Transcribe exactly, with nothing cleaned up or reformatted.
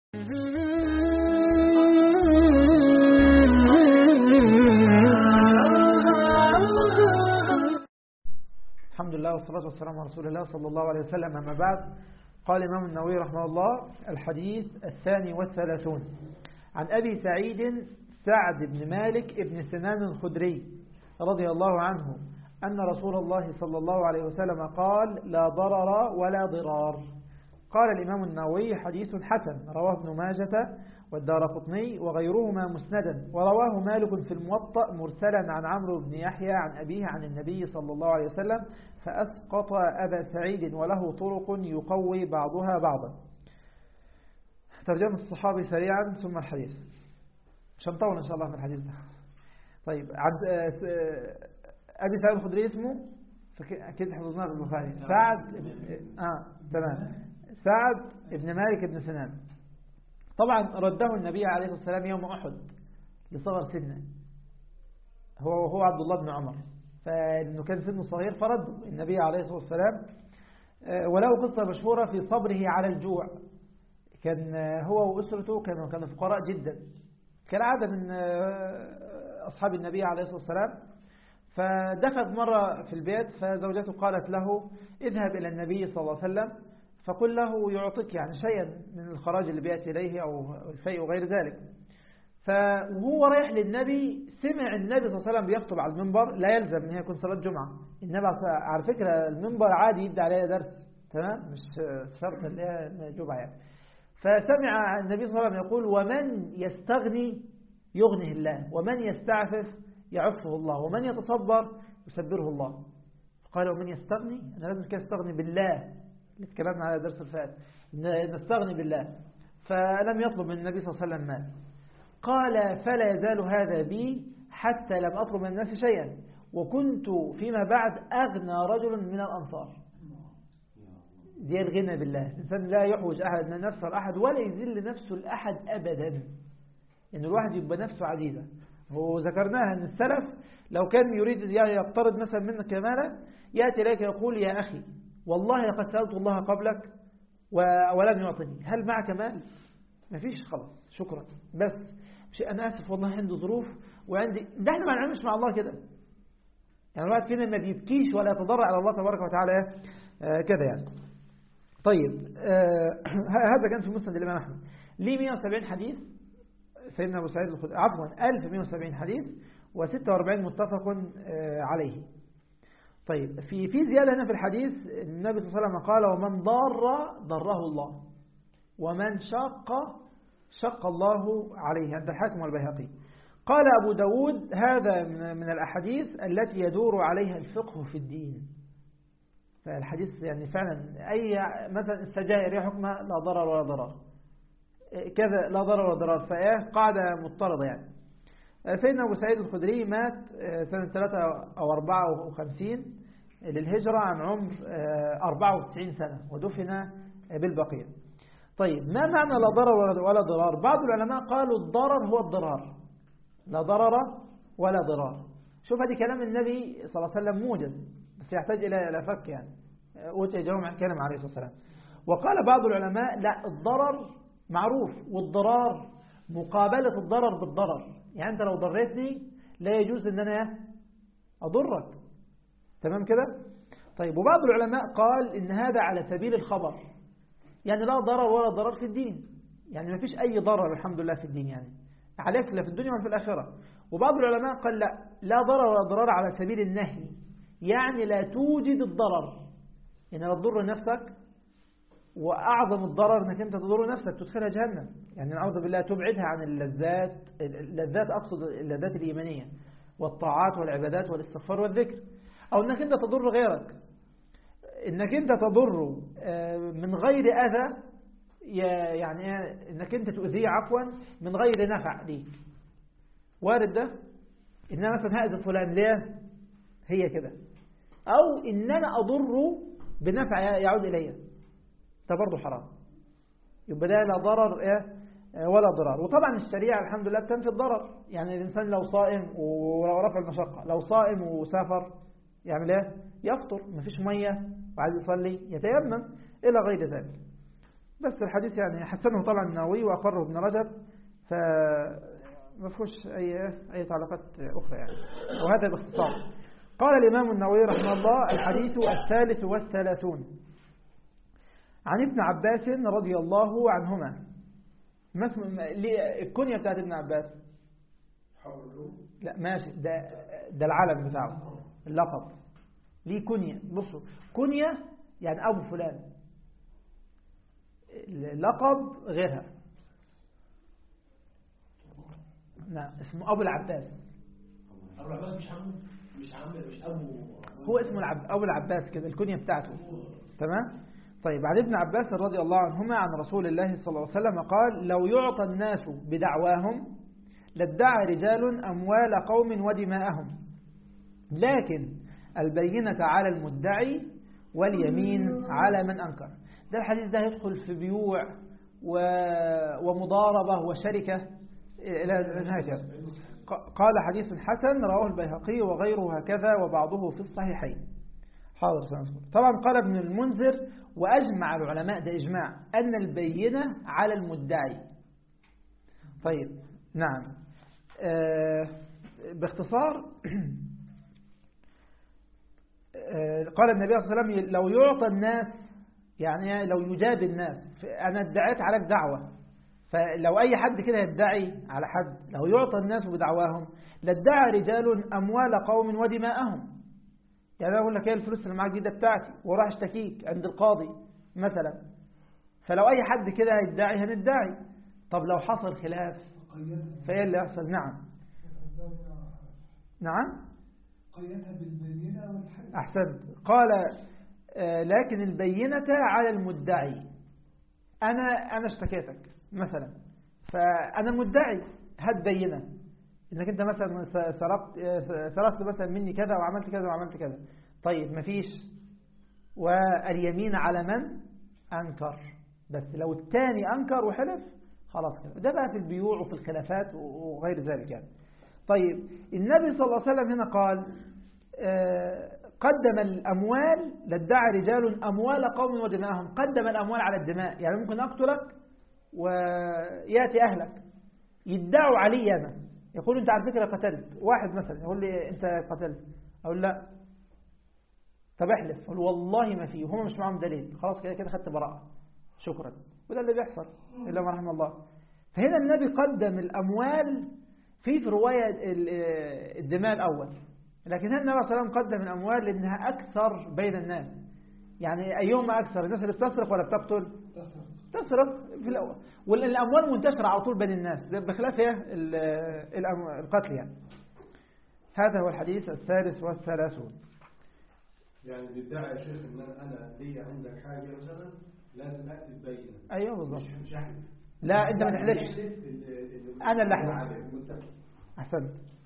الحمد لله والصلاة والسلام على رسول الله صلى الله عليه وسلم. أما بعد، قال الإمام النووي رحمه الله: الحديث الثاني والثلاثون عن أبي سعيد سعد بن مالك بن سنان الخدري رضي الله عنه أن رسول الله صلى الله عليه وسلم قال: لا ضرر ولا ضرار. قال الإمام النووي: حديث حسن، رواه ابن ماجة والدارقطني وغيرهما مسندا، ورواه مالك في الموطأ مرسلا عن عمرو بن يحيى عن أبيه عن النبي صلى الله عليه وسلم، فأسقط أبا سعيد، وله طرق يقوي بعضها بعضا. ترجمة الصحابي سريعا ثم الحديث، مش هنطول إن شاء الله في الحديث ده. طيب، عن أبي سعيد الخدري اسمه أكيد حفظناه في البخاري، سعد آه تمام سعد ابن مالك ابن سنان. طبعا رده النبي عليه الصلاة والسلام يوم أحد لصغر سنه، هو هو عبد الله بن عمر، فإنه كان سنه صغير فرده النبي عليه الصلاة والسلام. وله قصة مشهورة في صبره على الجوع. كان هو وأسرته كانوا كانوا فقراء جدا كالعادة من أصحاب النبي عليه الصلاة والسلام. فدخل مرة في البيت، فزوجته قالت له: اذهب إلى النبي صلى الله عليه وسلم فقل له يعطيك يعني شيئا من الخراج اللي بيأتي إليه أو الفيء وغير ذلك. فهو رايح للنبي، سمع النبي صلى الله عليه وسلم بيخطب على المنبر، لا يلزم ان هي يكون صلاة جمعة. النبي على فكرة المنبر عادي يدي عليه درس، تمام، مش شرط اللي هي جمعة يعني. فسمع النبي صلى الله عليه وسلم يقول: ومن يستغني يغنيه الله، ومن يستعفف يعفه الله، ومن يتصبر يسبره الله. قال: ومن يستغني، أنا لازم كده استغني بالله، اللي اتكلمنا على درس الفات، نستغني بالله. فلم يطلب من النبي صلى الله عليه وسلم مال. قال: فلا يزال هذا بي حتى لم أطلب من الناس شيئا، وكنت فيما بعد أغنى رجل من الأنصار. دي الغنى بالله، الإنسان لا يحوج أحد من نفسه لأحد ولا يذل نفسه لأحد أبدا، إن يعني الواحد يبقى نفسه عزيزة. وذكرناها أن السلف لو كان يريد يقترض مثلا منك كمالا، يأتي إليك يقول: يا أخي والله لقد سألت الله قبلك ولم يعطني، هل معك مال؟ ما فيش، خلاص شكرا، بس مش أنا آسف والله عندي ظروف وعندي ده. احنا ما نعملش مع الله كده يعني، الواحد فينا ما بيبكيش ولا يتضرع على الله تبارك وتعالى آه كده يعني. طيب، آه هذا كان في مسند الإمام أحمد، ليه مئة وسبعين حديث سيدنا أبو سعيد الخدري، عفوا ألف ومئة وسبعين حديث وستة وأربعين متفق آه عليه. طيب، في في زيادة هنا في الحديث، النبي صلى الله عليه وسلم قال: ومن ضار ضره الله، ومن شق شق الله عليه، عند الحاكم والبيهقي. قال أبو داود: هذا من الأحاديث التي يدور عليها الفقه في الدين. فالحديث يعني فعلا أي مثلا السجائر يا حكمها لا ضرر ولا ضرار، كذا لا ضرر ولا ضرار، فإيه قاعدة مضطردة يعني. سيدنا أبو سعيد الخدري مات سنة ثلاثة أو أربعة وخمسين للهجرة عن عمر أربعة وتسعين سنة، ودفن بالبقيع. طيب، ما معنى لا ضرر ولا ضرار؟ بعض العلماء قالوا الضرر هو الضرار، لا ضرر ولا ضرار. شوف، هذه كلام النبي صلى الله عليه وسلم موجز، بس يحتاج إلى فك يعني، أوتي جواب عن كلام عليه الصلاة والسلام. وقال بعض العلماء: لا، الضرر معروف، والضرار مقابلة الضرر بالضرر، يعني أنت لو ضريتني لا يجوز أن أنا أضرك، تمام كده؟ طيب، وبعض العلماء قال إن هذا على سبيل الخبر، يعني لا ضرر ولا ضرر في الدين، يعني ما فيش أي ضرر الحمد لله في الدين، يعني عليك لا في الدنيا ولا في الآخرة. وبعض العلماء قال: لا لا ضرر ولا ضرر على سبيل النهي، يعني لا توجد الضرر، يعني لا تضر نفسك، وأعظم الضرر أنك أنت تضر نفسك تدخلها جهنم، يعني نعوذ بالله تبعدها عن اللذات، اللذات أقصد اللذات الإيمانية والطاعات والعبادات والاستغفار والذكر، أو أنك أنت تضر غيرك، أنك أنت تضر من غير أذى، يعني أنك أنت تؤذيه عفوا من غير نفع ليك، وارد ده، إن أنا مثلا هأذي فلان ليه هي كده، أو إن أنا أضره بنفع يعود إلي، ده برضه حرام. يبقى ده لا ضرر إيه ولا ضرار. وطبعا الشريعة الحمد لله بتنفي الضرر، يعني الإنسان لو صائم ولو رفع المشقة، لو صائم وسافر يعمل إيه؟ يفطر، مفيش مية وعايز يصلي يتيمم إلى غير ذلك. بس الحديث يعني حسنه طبعا النووي وأقره ابن رجب، فما فيهوش أي أي تعليقات أخرى يعني. وهذا باختصار. قال الإمام النووي رحمه الله: الحديث الثالث والثلاثون عن ابن عباس رضي الله عنهما. ما اسم الكنية بتاعت ابن عباس؟ لا ماشي، ده ده العلم بتاعه، اللقب ليه كنية. بصوا، كنية يعني أبو فلان، اللقب غيرها. نعم، اسمه أبو العباس. أبو العباس مش عم مش عم مش أبو، هو اسمه العب أبو العباس كده، الكنية بتاعته. تمام. طيب، عن ابن عباس رضي الله عنهما عن رسول الله صلى الله عليه وسلم قال: لو يعطى الناس بدعواهم لادعى رجال أموال قوم ودماءهم، لكن البينة على المدعي واليمين على من أنكر. ده الحديث ده يدخل في بيوع ومضاربة وشركة إلى نهاية. قال: حديث حسن رواه البيهقي وغيره هكذا وبعضه في الصحيحين. حاضر سنذكر. طبعا قال ابن المنذر: وأجمع العلماء، ده إجماع، أن البينة على المدعي. طيب، نعم. آه باختصار آه قال النبي صلى الله عليه وسلم: لو يعطى الناس، يعني لو يجاب الناس، أنا ادعيت عليك دعوة، فلو أي حد كده يدعي على حد، لو يعطى الناس بدعواهم لادعى رجال أموال قوم ودماءهم. يعني أقول لك: ايه الفلوس اللي معاك دي ده بتاعتي، وراح اشتكيك عند القاضي مثلا. فلو أي حد كده هيدعي هندعي. طب لو حصل خلاف فايه اللي يحصل؟ نعم نعم قيدها بالبينة والحد. أحسنت. قال: آه لكن البينة على المدعي. أنا أنا اشتكيتك مثلا، فأنا المدعي، هات بينة إنك أنت مثلا سرقت سرقت مثلا مني كذا وعملت كذا وعملت كذا. طيب، مفيش، واليمين على من أنكر. بس لو الثاني أنكر وحلف خلاص كده. ده بقى في البيوع وفي الخلافات وغير ذلك يعني. طيب، النبي صلى الله عليه وسلم هنا قال: آه قدم الأموال، لادعى رجال أموال قوم ودماءهم. قدم الأموال على الدماء، يعني ممكن أقتلك ويأتي أهلك يدعوا علي أنا، يقول: أنت على فكرة قتلت واحد مثلا، يقول لي: أنت قتلت، أقول: لا. طب احلف، أقول: والله ما فيه، وهم مش معهم دليل. خلاص كده كده خدت براءة، شكرا. وده اللي بيحصل إلا ما رحم الله. فهنا النبي قدم الأموال في في رواية الدماء الأول، لكن هنا النبي صلى الله عليه وسلم قدم الأموال لأنها أكثر بين الناس. يعني أيهما أكثر، الناس اللي بتسرق ولا بتقتل؟ تسرق في الأول، والأموال منتشرة على طول بين الناس بخلاف القتل يعني. هذا هو الحديث الثالث والثلاثون. يعني بيدعي يا شيخ ان انا ليا عندك حاجه مثلا لازم اكتب بينه. ايوه بالظبط. مش احلف. لا، انت ما تحلفش، انا اللي احلف. احسنت.